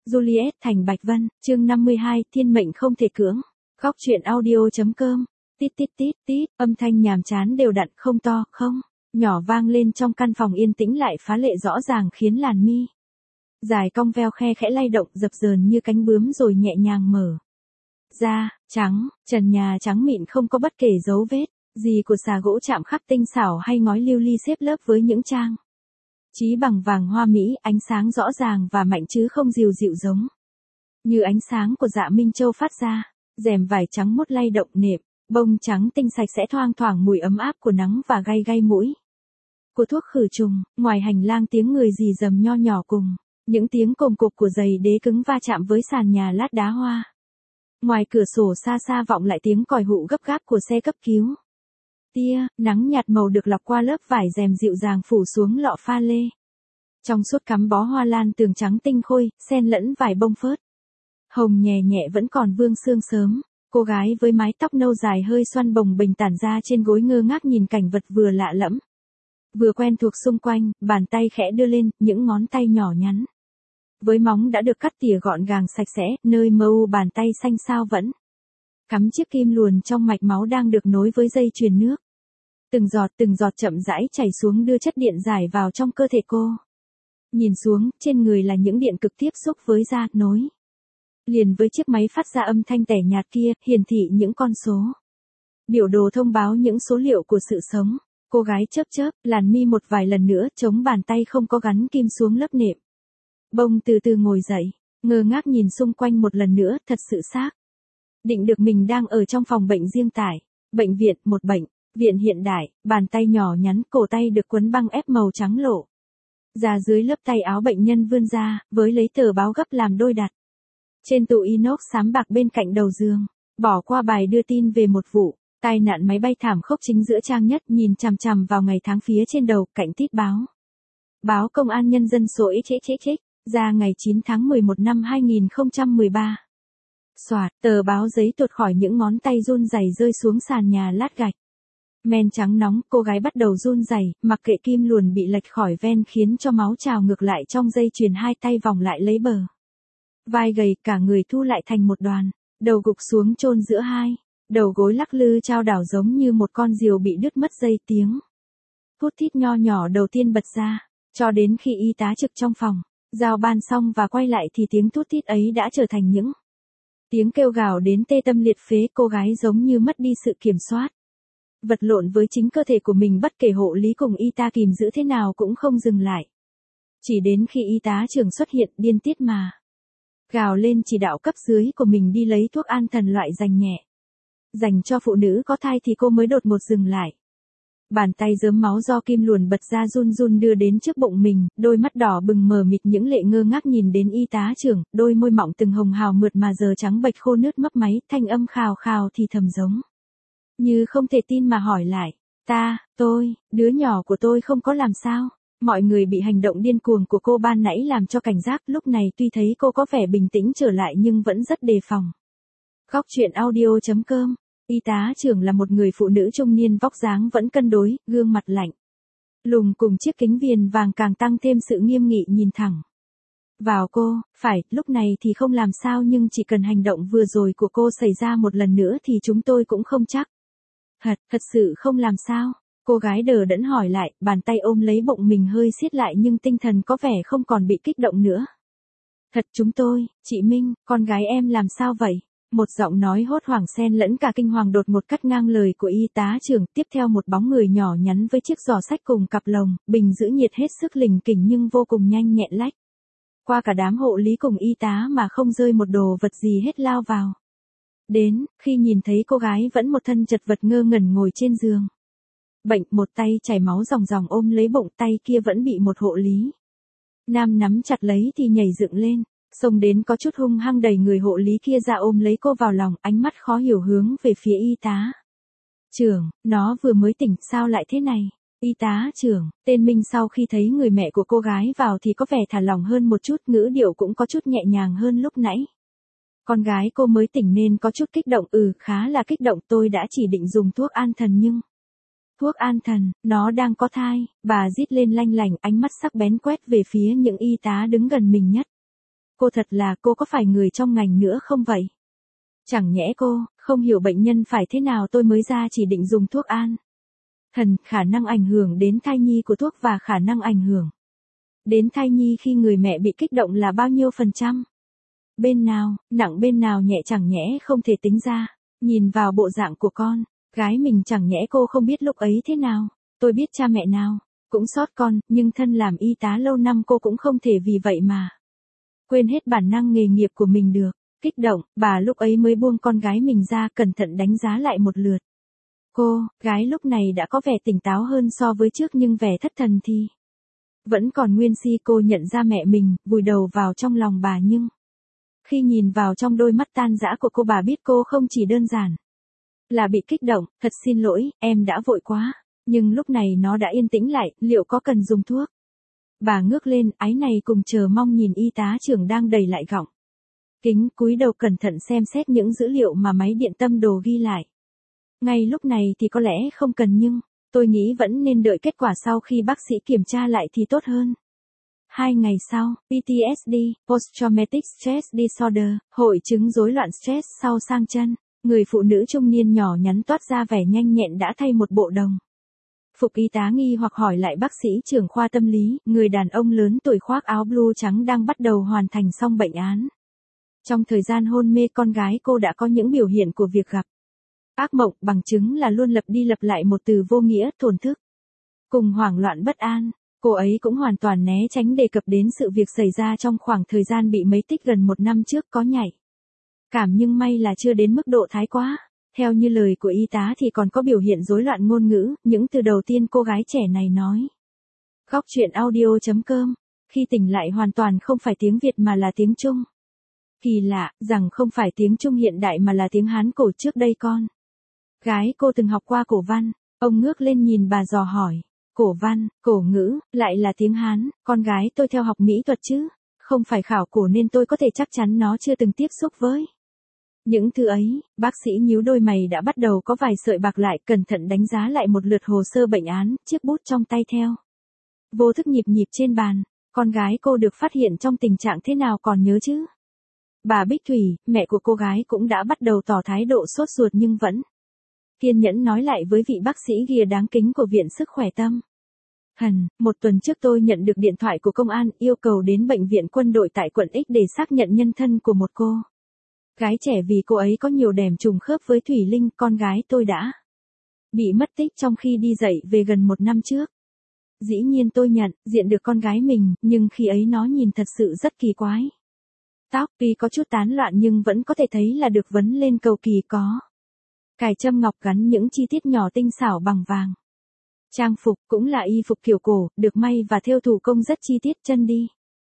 Juliet thành Bạch Vân, chương 52, thiên mệnh không thể cưỡng. Góc truyện audio.com. Tít tít tít tít, âm thanh nhàm chán đều đặn, không to, không nhỏ vang lên trong căn phòng yên tĩnh lại phá lệ rõ ràng, khiến làn mi dài cong veo khe khẽ lay động dập dờn như cánh bướm rồi nhẹ nhàng mở ra. Trắng, trần nhà trắng mịn không có bất kể dấu vết gì của xà gỗ chạm khắc tinh xảo hay ngói lưu ly xếp lớp với những trang trí bằng vàng hoa mỹ, ánh sáng rõ ràng và mạnh chứ không dịu dịu giống như ánh sáng của Dạ Minh Châu phát ra. Rèm vải trắng mốt lay động, nệm bông trắng tinh sạch sẽ, thoang thoảng mùi ấm áp của nắng và gay gay mũi của thuốc khử trùng. Ngoài hành lang tiếng người rì rầm nho nhỏ cùng những tiếng cồm cộp của giày đế cứng va chạm với sàn nhà lát đá hoa. Ngoài cửa sổ xa xa vọng lại tiếng còi hụ gấp gáp của xe cấp cứu. Tia nắng nhạt màu được lọc qua lớp vải rèm dịu dàng phủ xuống lọ pha lê. Trong suốt cắm bó hoa lan tường trắng tinh khôi, xen lẫn vài bông phớt hồng nhẹ nhẹ vẫn còn vương sương sớm. Cô gái với mái tóc nâu dài hơi xoăn bồng bềnh tản ra trên gối ngơ ngác nhìn cảnh vật vừa lạ lẫm vừa quen thuộc xung quanh, bàn tay khẽ đưa lên, những ngón tay nhỏ nhắn với móng đã được cắt tỉa gọn gàng sạch sẽ, nơi mờ u bàn tay xanh xao vẫn cắm chiếc kim luồn trong mạch máu đang được nối với dây chuyền nước. Từng giọt chậm rãi chảy xuống đưa chất điện giải vào trong cơ thể cô. Nhìn xuống, trên người là những điện cực tiếp xúc với da, nối liền với chiếc máy phát ra âm thanh tẻ nhạt kia, hiển thị những con số. Biểu đồ thông báo những số liệu của sự sống. Cô gái chớp chớp, làn mi một vài lần nữa, chống bàn tay không có gắn kim xuống lớp nệm bông, từ từ ngồi dậy, ngơ ngác nhìn xung quanh một lần nữa, thật sự xác định được mình đang ở trong phòng bệnh riêng tại bệnh viện, một bệnh viện hiện đại. Bàn tay nhỏ nhắn, cổ tay được quấn băng ép màu trắng lộ ra dưới lớp tay áo bệnh nhân vươn ra, với lấy tờ báo gấp làm đôi đặt trên tủ inox xám bạc bên cạnh đầu giường. Bỏ qua bài đưa tin về một vụ tai nạn máy bay thảm khốc chính giữa trang nhất, nhìn chằm chằm vào ngày tháng phía trên đầu, cạnh tít báo. Báo Công an Nhân dân số XX ra ngày 9 tháng 11 năm 2013. Soạt, tờ báo giấy tuột khỏi những ngón tay run rẩy rơi xuống sàn nhà lát gạch men trắng nóng. Cô gái bắt đầu run rẩy, mặc kệ kim luồn bị lệch khỏi ven khiến cho máu trào ngược lại trong dây chuyền. Hai tay vòng lại lấy bờ vai gầy, cả người thu lại thành một đoàn, đầu gục xuống chôn giữa hai đầu gối, lắc lư chao đảo giống như một con diều bị đứt mất dây. Tiếng thút thít nho nhỏ đầu tiên bật ra, cho đến khi y tá trực trong phòng giao ban xong và quay lại thì tiếng thút thít ấy đã trở thành những tiếng kêu gào đến tê tâm liệt phế. Cô gái giống như mất đi sự kiểm soát, vật lộn với chính cơ thể của mình, bất kể hộ lý cùng y tá kìm giữ thế nào cũng không dừng lại. Chỉ đến khi y tá trưởng xuất hiện, điên tiết mà gào lên chỉ đạo cấp dưới của mình đi lấy thuốc an thần loại dành cho phụ nữ có thai thì cô mới đột ngột dừng lại. Bàn tay rớm máu do kim luồn bật ra run run đưa đến trước bụng mình, đôi mắt đỏ bừng mờ mịt những lệ ngơ ngác nhìn đến y tá trưởng, đôi môi mọng từng hồng hào mượt mà giờ trắng bệch khô nước mấp máy, thanh âm khào khào thì thầm giống như không thể tin mà hỏi lại. Tôi, đứa nhỏ của tôi không có làm sao? Mọi người bị hành động điên cuồng của cô ban nãy làm cho cảnh giác, lúc này tuy thấy cô có vẻ bình tĩnh trở lại nhưng vẫn rất đề phòng. Góc truyện audio.com. Y tá trưởng là một người phụ nữ trung niên, vóc dáng vẫn cân đối, gương mặt lạnh lùng cùng chiếc kính viền vàng càng tăng thêm sự nghiêm nghị, nhìn thẳng vào cô. Phải, lúc này thì không làm sao, nhưng chỉ cần hành động vừa rồi của cô xảy ra một lần nữa thì chúng tôi cũng không chắc. Thật sự không làm sao? Cô gái đờ đẫn hỏi lại, bàn tay ôm lấy bụng mình hơi siết lại nhưng tinh thần có vẻ không còn bị kích động nữa. Chúng tôi, chị Minh, con gái em làm sao vậy? Một giọng nói hốt hoảng xen lẫn cả kinh hoàng đột ngột cắt ngang lời của y tá trưởng, tiếp theo một bóng người nhỏ nhắn với chiếc giỏ sách cùng cặp lồng, bình giữ nhiệt hết sức lình kình nhưng vô cùng nhanh nhẹn lách qua cả đám hộ lý cùng y tá mà không rơi một đồ vật gì hết, lao vào. Đến, khi nhìn thấy cô gái vẫn một thân chật vật ngơ ngẩn ngồi trên giường bệnh, một tay chảy máu ròng ròng ôm lấy bụng, tay kia vẫn bị một hộ lý nam nắm chặt lấy thì nhảy dựng lên, xông đến có chút hung hăng đẩy người hộ lý kia ra ôm lấy cô vào lòng, ánh mắt khó hiểu hướng về phía y tá trưởng. Nó vừa mới tỉnh, sao lại thế này? Y tá trưởng, tên Minh sau khi thấy người mẹ của cô gái vào thì có vẻ thả lỏng hơn một chút, ngữ điệu cũng có chút nhẹ nhàng hơn lúc nãy. Con gái cô mới tỉnh nên có chút kích động. Khá là kích động, tôi đã chỉ định dùng thuốc an thần nhưng thuốc an thần, nó đang có thai. Bà rít lên lanh lảnh, ánh mắt sắc bén quét về phía những y tá đứng gần mình nhất. Cô thật là, cô có phải người trong ngành nữa không vậy? Chẳng nhẽ cô, không hiểu bệnh nhân phải thế nào tôi mới ra chỉ định dùng thuốc an thần, khả năng ảnh hưởng đến thai nhi của thuốc và khả năng ảnh hưởng đến thai nhi khi người mẹ bị kích động là bao nhiêu %? Bên nào, nặng bên nào nhẹ chẳng nhẽ không thể tính ra. Nhìn vào bộ dạng của con, gái mình chẳng nhẽ cô không biết lúc ấy thế nào. Tôi biết cha mẹ nào, cũng xót con, nhưng thân làm y tá lâu năm cô cũng không thể vì vậy mà quên hết bản năng nghề nghiệp của mình được. Kích động, bà lúc ấy mới buông con gái mình ra cẩn thận đánh giá lại một lượt. Cô, gái lúc này đã có vẻ tỉnh táo hơn so với trước nhưng vẻ thất thần thì vẫn còn nguyên si. Cô nhận ra mẹ mình, vùi đầu vào trong lòng bà nhưng khi nhìn vào trong đôi mắt tan rã của cô bà biết cô không chỉ đơn giản là bị kích động. Thật xin lỗi, em đã vội quá. Nhưng lúc này nó đã yên tĩnh lại, liệu có cần dùng thuốc? Bà ngước lên, ái này cùng chờ mong nhìn y tá trưởng đang đẩy lại gọng kính, cúi đầu cẩn thận xem xét những dữ liệu mà máy điện tâm đồ ghi lại. Ngay lúc này thì có lẽ không cần nhưng tôi nghĩ vẫn nên đợi kết quả sau khi bác sĩ kiểm tra lại thì tốt hơn. 2 ngày sau, PTSD, Post-Traumatic Stress Disorder, hội chứng rối loạn stress sau sang chân. Người phụ nữ trung niên nhỏ nhắn toát ra vẻ nhanh nhẹn đã thay một bộ đồng phục y tá nghi hoặc hỏi lại bác sĩ trưởng khoa tâm lý. Người đàn ông lớn tuổi khoác áo blue trắng đang bắt đầu hoàn thành xong bệnh án. Trong thời gian hôn mê con gái cô đã có những biểu hiện của việc gặp ác mộng, bằng chứng là luôn lặp đi lặp lại một từ vô nghĩa, thổn thức cùng hoảng loạn bất an. Cô ấy cũng hoàn toàn né tránh đề cập đến sự việc xảy ra trong khoảng thời gian bị mấy tích gần 1 năm trước, có nhạy cảm nhưng may là chưa đến mức độ thái quá. Theo như lời của y tá thì còn có biểu hiện rối loạn ngôn ngữ, những từ đầu tiên cô gái trẻ này nói. Góc chuyện audio.com, khi tỉnh lại hoàn toàn không phải tiếng Việt mà là tiếng Trung. Kỳ lạ, rằng không phải tiếng Trung hiện đại mà là tiếng Hán cổ. Trước đây con gái cô từng học qua cổ văn. Ông ngước lên nhìn bà dò hỏi. Cổ văn, cổ ngữ, lại là tiếng Hán, con gái tôi theo học mỹ thuật chứ, không phải khảo cổ nên tôi có thể chắc chắn nó chưa từng tiếp xúc với những thứ ấy. Bác sĩ nhíu đôi mày đã bắt đầu có vài sợi bạc lại, cẩn thận đánh giá lại một lượt hồ sơ bệnh án, chiếc bút trong tay theo vô thức nhịp nhịp trên bàn. Con gái cô được phát hiện trong tình trạng thế nào còn nhớ chứ? Bà Bích Thủy, mẹ của cô gái cũng đã bắt đầu tỏ thái độ sốt ruột nhưng vẫn kiên nhẫn nói lại với vị bác sĩ ghìa đáng kính của Viện Sức khỏe Tâm thần. 1 tuần trước tôi nhận được điện thoại của công an yêu cầu đến bệnh viện quân đội tại quận X để xác nhận nhân thân của một cô gái trẻ vì cô ấy có nhiều điểm trùng khớp với Thủy Linh, con gái tôi đã bị mất tích trong khi đi dạy về gần 1 năm trước. Dĩ nhiên tôi nhận diện được con gái mình, nhưng khi ấy nó nhìn thật sự rất kỳ quái. Tóc tuy có chút tán loạn nhưng vẫn có thể thấy là được vấn lên cầu kỳ, có cài châm ngọc gắn những chi tiết nhỏ tinh xảo bằng vàng. Trang phục cũng là y phục kiểu cổ, được may và thêu thủ công rất chi tiết. Chân đi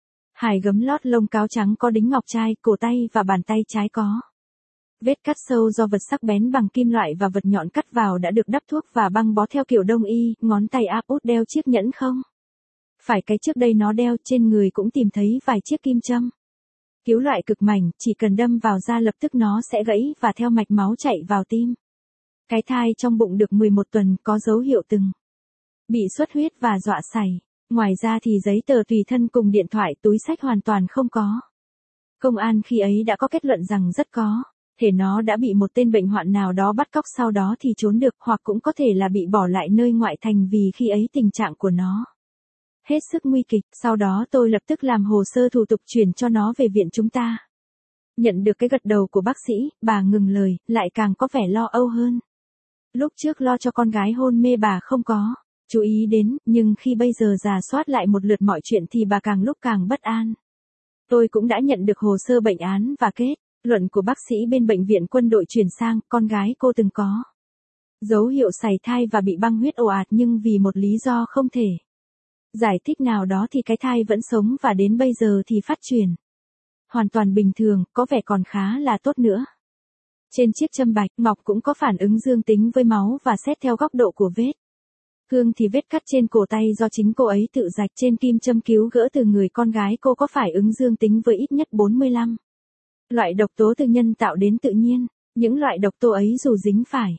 hài gấm lót lông cáo trắng có đính ngọc trai, cổ tay và bàn tay trái có vết cắt sâu do vật sắc bén bằng kim loại và vật nhọn cắt vào đã được đắp thuốc và băng bó theo kiểu đông y. Ngón tay áp út đeo chiếc nhẫn không phải cái trước đây nó đeo. Trên người cũng tìm thấy vài chiếc kim châm cứu loại cực mảnh, chỉ cần đâm vào da lập tức nó sẽ gãy và theo mạch máu chạy vào tim. Cái thai trong bụng được 11 tuần, có dấu hiệu từng bị xuất huyết và dọa sảy. Ngoài ra thì giấy tờ tùy thân cùng điện thoại, túi xách hoàn toàn không có. Công an khi ấy đã có kết luận rằng rất có thể nó đã bị một tên bệnh hoạn nào đó bắt cóc sau đó thì trốn được, hoặc cũng có thể là bị bỏ lại nơi ngoại thành vì khi ấy tình trạng của nó hết sức nguy kịch. Sau đó tôi lập tức làm hồ sơ thủ tục chuyển cho nó về viện chúng ta. Nhận được cái gật đầu của bác sĩ, bà ngừng lời, lại càng có vẻ lo âu hơn. Lúc trước lo cho con gái hôn mê bà không có chú ý đến, nhưng khi bây giờ rà soát lại một lượt mọi chuyện thì bà càng lúc càng bất an. Tôi cũng đã nhận được hồ sơ bệnh án và kết luận của bác sĩ bên bệnh viện quân đội chuyển sang. Con gái cô từng có dấu hiệu sảy thai và bị băng huyết ồ ạt, nhưng vì một lý do không thể giải thích nào đó thì cái thai vẫn sống và đến bây giờ thì phát triển hoàn toàn bình thường, có vẻ còn khá là tốt nữa. Trên chiếc châm bạch ngọc cũng có phản ứng dương tính với máu và xét theo góc độ của vết thương thì vết cắt trên cổ tay do chính cô ấy tự rạch trên kim châm cứu gỡ từ người con gái cô có phải ứng dương tính với ít nhất 45 loại độc tố từ nhân tạo đến tự nhiên. Những loại độc tố ấy dù dính phải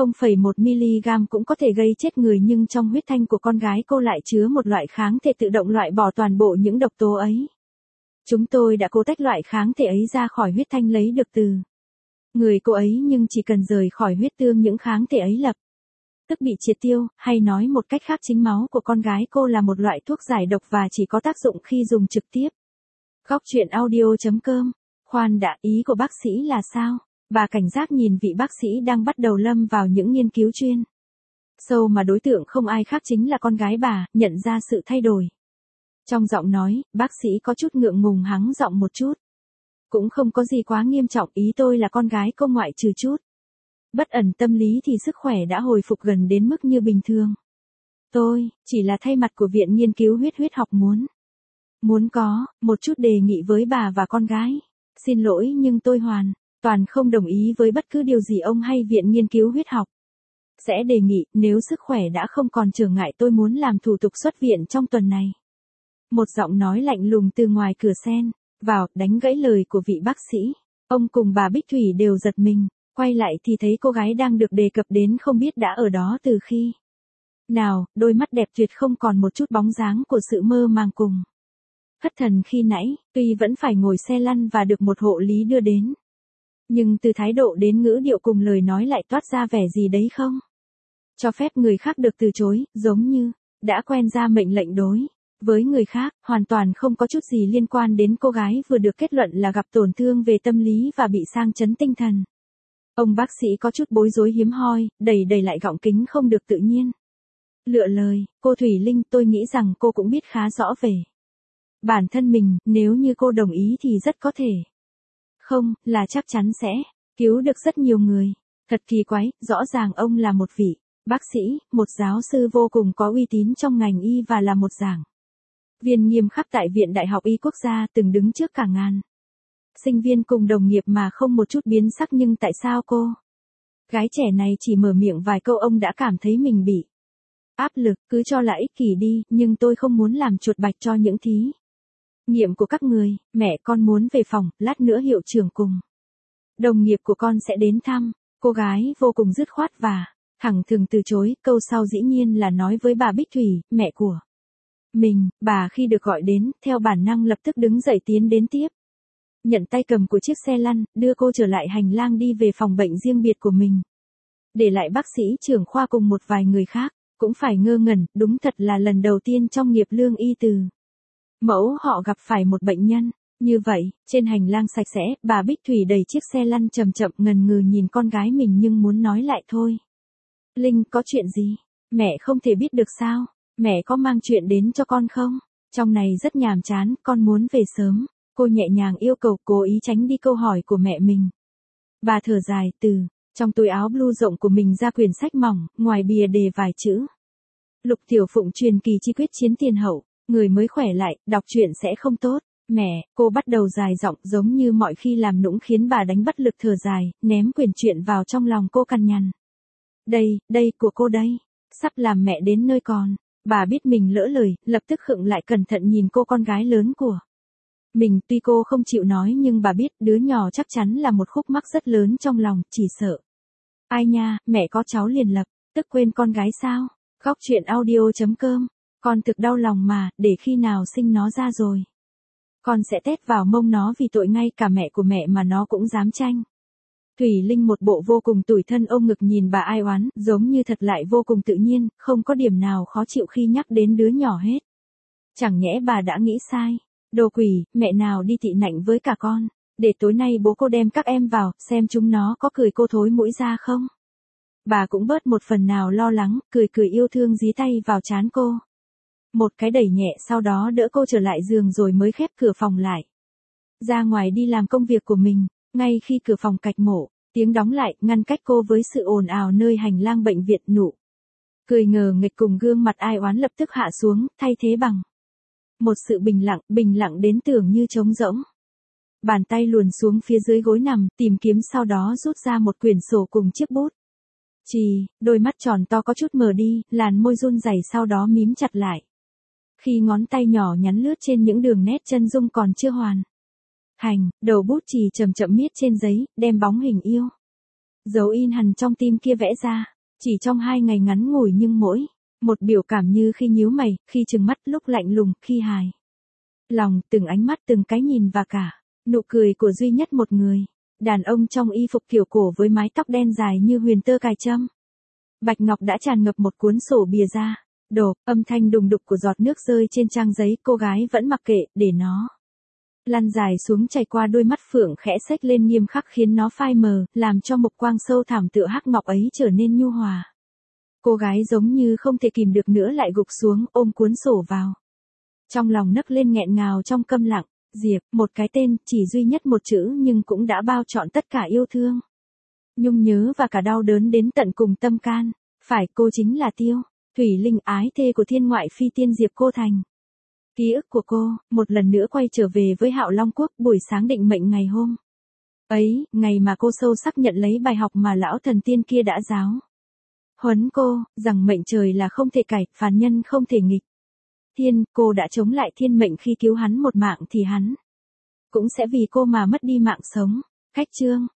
0,1 mg cũng có thể gây chết người, nhưng trong huyết thanh của con gái cô lại chứa một loại kháng thể tự động loại bỏ toàn bộ những độc tố ấy. Chúng tôi đã cố tách loại kháng thể ấy ra khỏi huyết thanh lấy được từ người cô ấy, nhưng chỉ cần rời khỏi huyết tương những kháng thể ấy lập tức bị triệt tiêu, hay nói một cách khác chính máu của con gái cô là một loại thuốc giải độc và chỉ có tác dụng khi dùng trực tiếp. Góc truyện audio.com. Khoan đã, ý của bác sĩ là sao? Bà cảnh giác nhìn vị bác sĩ đang bắt đầu lâm vào những nghiên cứu chuyên sâu mà đối tượng không ai khác chính là con gái bà, nhận ra sự thay đổi trong giọng nói, bác sĩ có chút ngượng ngùng hắng giọng một chút. Cũng không có gì quá nghiêm trọng, ý tôi là con gái cô ngoại trừ chút bất ẩn tâm lý thì sức khỏe đã hồi phục gần đến mức như bình thường. Tôi, chỉ là thay mặt của Viện Nghiên cứu huyết học muốn có một chút đề nghị với bà và con gái. Xin lỗi nhưng tôi hoàn toàn không đồng ý với bất cứ điều gì ông hay Viện Nghiên cứu huyết học sẽ đề nghị. Nếu sức khỏe đã không còn trở ngại, tôi muốn làm thủ tục xuất viện trong tuần này. Một giọng nói lạnh lùng từ ngoài cửa xen vào, đánh gãy lời của vị bác sĩ. Ông cùng bà Bích Thủy đều giật mình, quay lại thì thấy cô gái đang được đề cập đến không biết đã ở đó từ khi nào, đôi mắt đẹp tuyệt không còn một chút bóng dáng của sự mơ màng cùng thất thần khi nãy, tuy vẫn phải ngồi xe lăn và được một hộ lý đưa đến. Nhưng từ thái độ đến ngữ điệu cùng lời nói lại toát ra vẻ gì đấy không cho phép người khác được từ chối, giống như đã quen ra mệnh lệnh đối với người khác, hoàn toàn không có chút gì liên quan đến cô gái vừa được kết luận là gặp tổn thương về tâm lý và bị sang chấn tinh thần. Ông bác sĩ có chút bối rối hiếm hoi, đầy lại gọng kính không được tự nhiên. Lựa lời, cô Thủy Linh, tôi nghĩ rằng cô cũng biết khá rõ về bản thân mình, nếu như cô đồng ý thì rất có thể. Không, là chắc chắn sẽ cứu được rất nhiều người. Thật kỳ quái, rõ ràng ông là một vị bác sĩ, một giáo sư vô cùng có uy tín trong ngành y và là một giảng viên nghiêm khắc tại Viện Đại học Y Quốc gia, từng đứng trước cả ngàn sinh viên cùng đồng nghiệp mà không một chút biến sắc, nhưng tại sao cô gái trẻ này chỉ mở miệng vài câu ông đã cảm thấy mình bị áp lực? Cứ cho là ích kỷ đi, nhưng tôi không muốn làm chuột bạch cho những thí nghiệm của các người. Mẹ con muốn về phòng, lát nữa hiệu trưởng cùng đồng nghiệp của con sẽ đến thăm. Cô gái vô cùng dứt khoát và thẳng thừng từ chối. Câu sau dĩ nhiên là nói với bà Bích Thủy, mẹ của mình. Bà khi được gọi đến, theo bản năng lập tức đứng dậy tiến đến tiếp nhận tay cầm của chiếc xe lăn, đưa cô trở lại hành lang đi về phòng bệnh riêng biệt của mình. Để lại bác sĩ trưởng khoa cùng một vài người khác, cũng phải ngơ ngẩn, đúng thật là lần đầu tiên trong nghiệp lương y từ mẫu họ gặp phải một bệnh nhân như vậy. Trên hành lang sạch sẽ, bà Bích Thủy đẩy chiếc xe lăn chậm chậm ngần ngừ nhìn con gái mình nhưng muốn nói lại thôi. Linh, có chuyện gì? Mẹ không thể biết được sao? Mẹ có mang chuyện đến cho con không? Trong này rất nhàm chán, con muốn về sớm. Cô nhẹ nhàng yêu cầu, cố ý tránh đi câu hỏi của mẹ mình. Bà thở dài, từ trong túi áo blue rộng của mình ra quyển sách mỏng, ngoài bìa đề vài chữ. Lục Tiểu Phụng truyền kỳ chi quyết chiến tiền hậu, người mới khỏe lại, đọc truyện sẽ không tốt. Mẹ, cô bắt đầu dài giọng giống như mọi khi làm nũng khiến bà đánh bất lực thở dài, ném quyển truyện vào trong lòng cô cằn nhằn. Đây, của cô đây. Sắp làm mẹ đến nơi còn. Bà biết mình lỡ lời, lập tức khựng lại cẩn thận nhìn cô con gái lớn của mình. Tuy cô không chịu nói nhưng bà biết đứa nhỏ chắc chắn là một khúc mắc rất lớn trong lòng, chỉ sợ. Ai nha, mẹ có cháu liền lập tức quên con gái sao? Góc truyện audio.com. Con thực đau lòng mà, để khi nào sinh nó ra rồi con sẽ tét vào mông nó, vì tội ngay cả mẹ của mẹ mà nó cũng dám tranh. Thủy Linh một bộ vô cùng tủi thân ôm ngực nhìn bà ai oán, giống như thật lại vô cùng tự nhiên, không có điểm nào khó chịu khi nhắc đến đứa nhỏ hết. Chẳng nhẽ bà đã nghĩ sai? Đồ quỷ, mẹ nào đi tị nạnh với cả con, để tối nay bố cô đem các em vào, xem chúng nó có cười cô thối mũi ra không? Bà cũng bớt một phần nào lo lắng, cười yêu thương dí tay vào trán cô. Một cái đẩy nhẹ, sau đó đỡ cô trở lại giường rồi mới khép cửa phòng lại. Ra ngoài đi làm công việc của mình, ngay khi cửa phòng cạch mổ, tiếng đóng lại, ngăn cách cô với sự ồn ào nơi hành lang bệnh viện. Nụ cười ngờ nghịch cùng gương mặt ai oán lập tức hạ xuống, thay thế bằng một sự bình lặng đến tưởng như trống rỗng. Bàn tay luồn xuống phía dưới gối nằm, tìm kiếm, sau đó rút ra một quyển sổ cùng chiếc bút chì. Đôi mắt tròn to có chút mờ đi, làn môi run rẩy sau đó mím chặt lại. Khi ngón tay nhỏ nhắn lướt trên những đường nét chân dung còn chưa hoàn thành, đầu bút chì chậm chậm miết trên giấy, đem bóng hình yêu dấu in hằn trong tim kia vẽ ra. Chỉ trong 2 ngày ngắn ngủi nhưng mỗi một biểu cảm, như khi nhíu mày, khi trừng mắt, lúc lạnh lùng, khi hài Lòng, từng ánh mắt, từng cái nhìn và cả nụ cười của duy nhất một người. Đàn ông trong y phục kiểu cổ với mái tóc đen dài như huyền tơ cài trâm. Bạch Ngọc đã tràn ngập một cuốn sổ bìa ra. Đổ, âm thanh đùng đục của giọt nước rơi trên trang giấy, cô gái vẫn mặc kệ, để nó lăn dài xuống, chảy qua đôi mắt phượng khẽ xếch lên nghiêm khắc khiến nó phai mờ, làm cho mục quang sâu thẳm tựa hắc ngọc ấy trở nên nhu hòa. Cô gái giống như không thể kìm được nữa lại gục xuống, ôm cuốn sổ vào. Trong lòng nấc lên nghẹn ngào trong câm lặng. Diệp, một cái tên, chỉ duy nhất một chữ nhưng cũng đã bao trọn tất cả yêu thương, nhung nhớ và cả đau đớn đến tận cùng tâm can. Phải, cô chính là Tiêu, Thủy Linh, ái thê của thiên ngoại phi tiên Diệp Cô Thành. Ký ức của cô, một lần nữa quay trở về với Hạo Long Quốc, buổi sáng định mệnh ngày hôm ấy, ngày mà cô sâu sắc nhận lấy bài học mà lão thần tiên kia đã giáo huấn cô, rằng mệnh trời là không thể cải, phàm nhân không thể nghịch. Thiên, cô đã chống lại thiên mệnh khi cứu hắn một mạng thì hắn cũng sẽ vì cô mà mất đi mạng sống. Khách chương.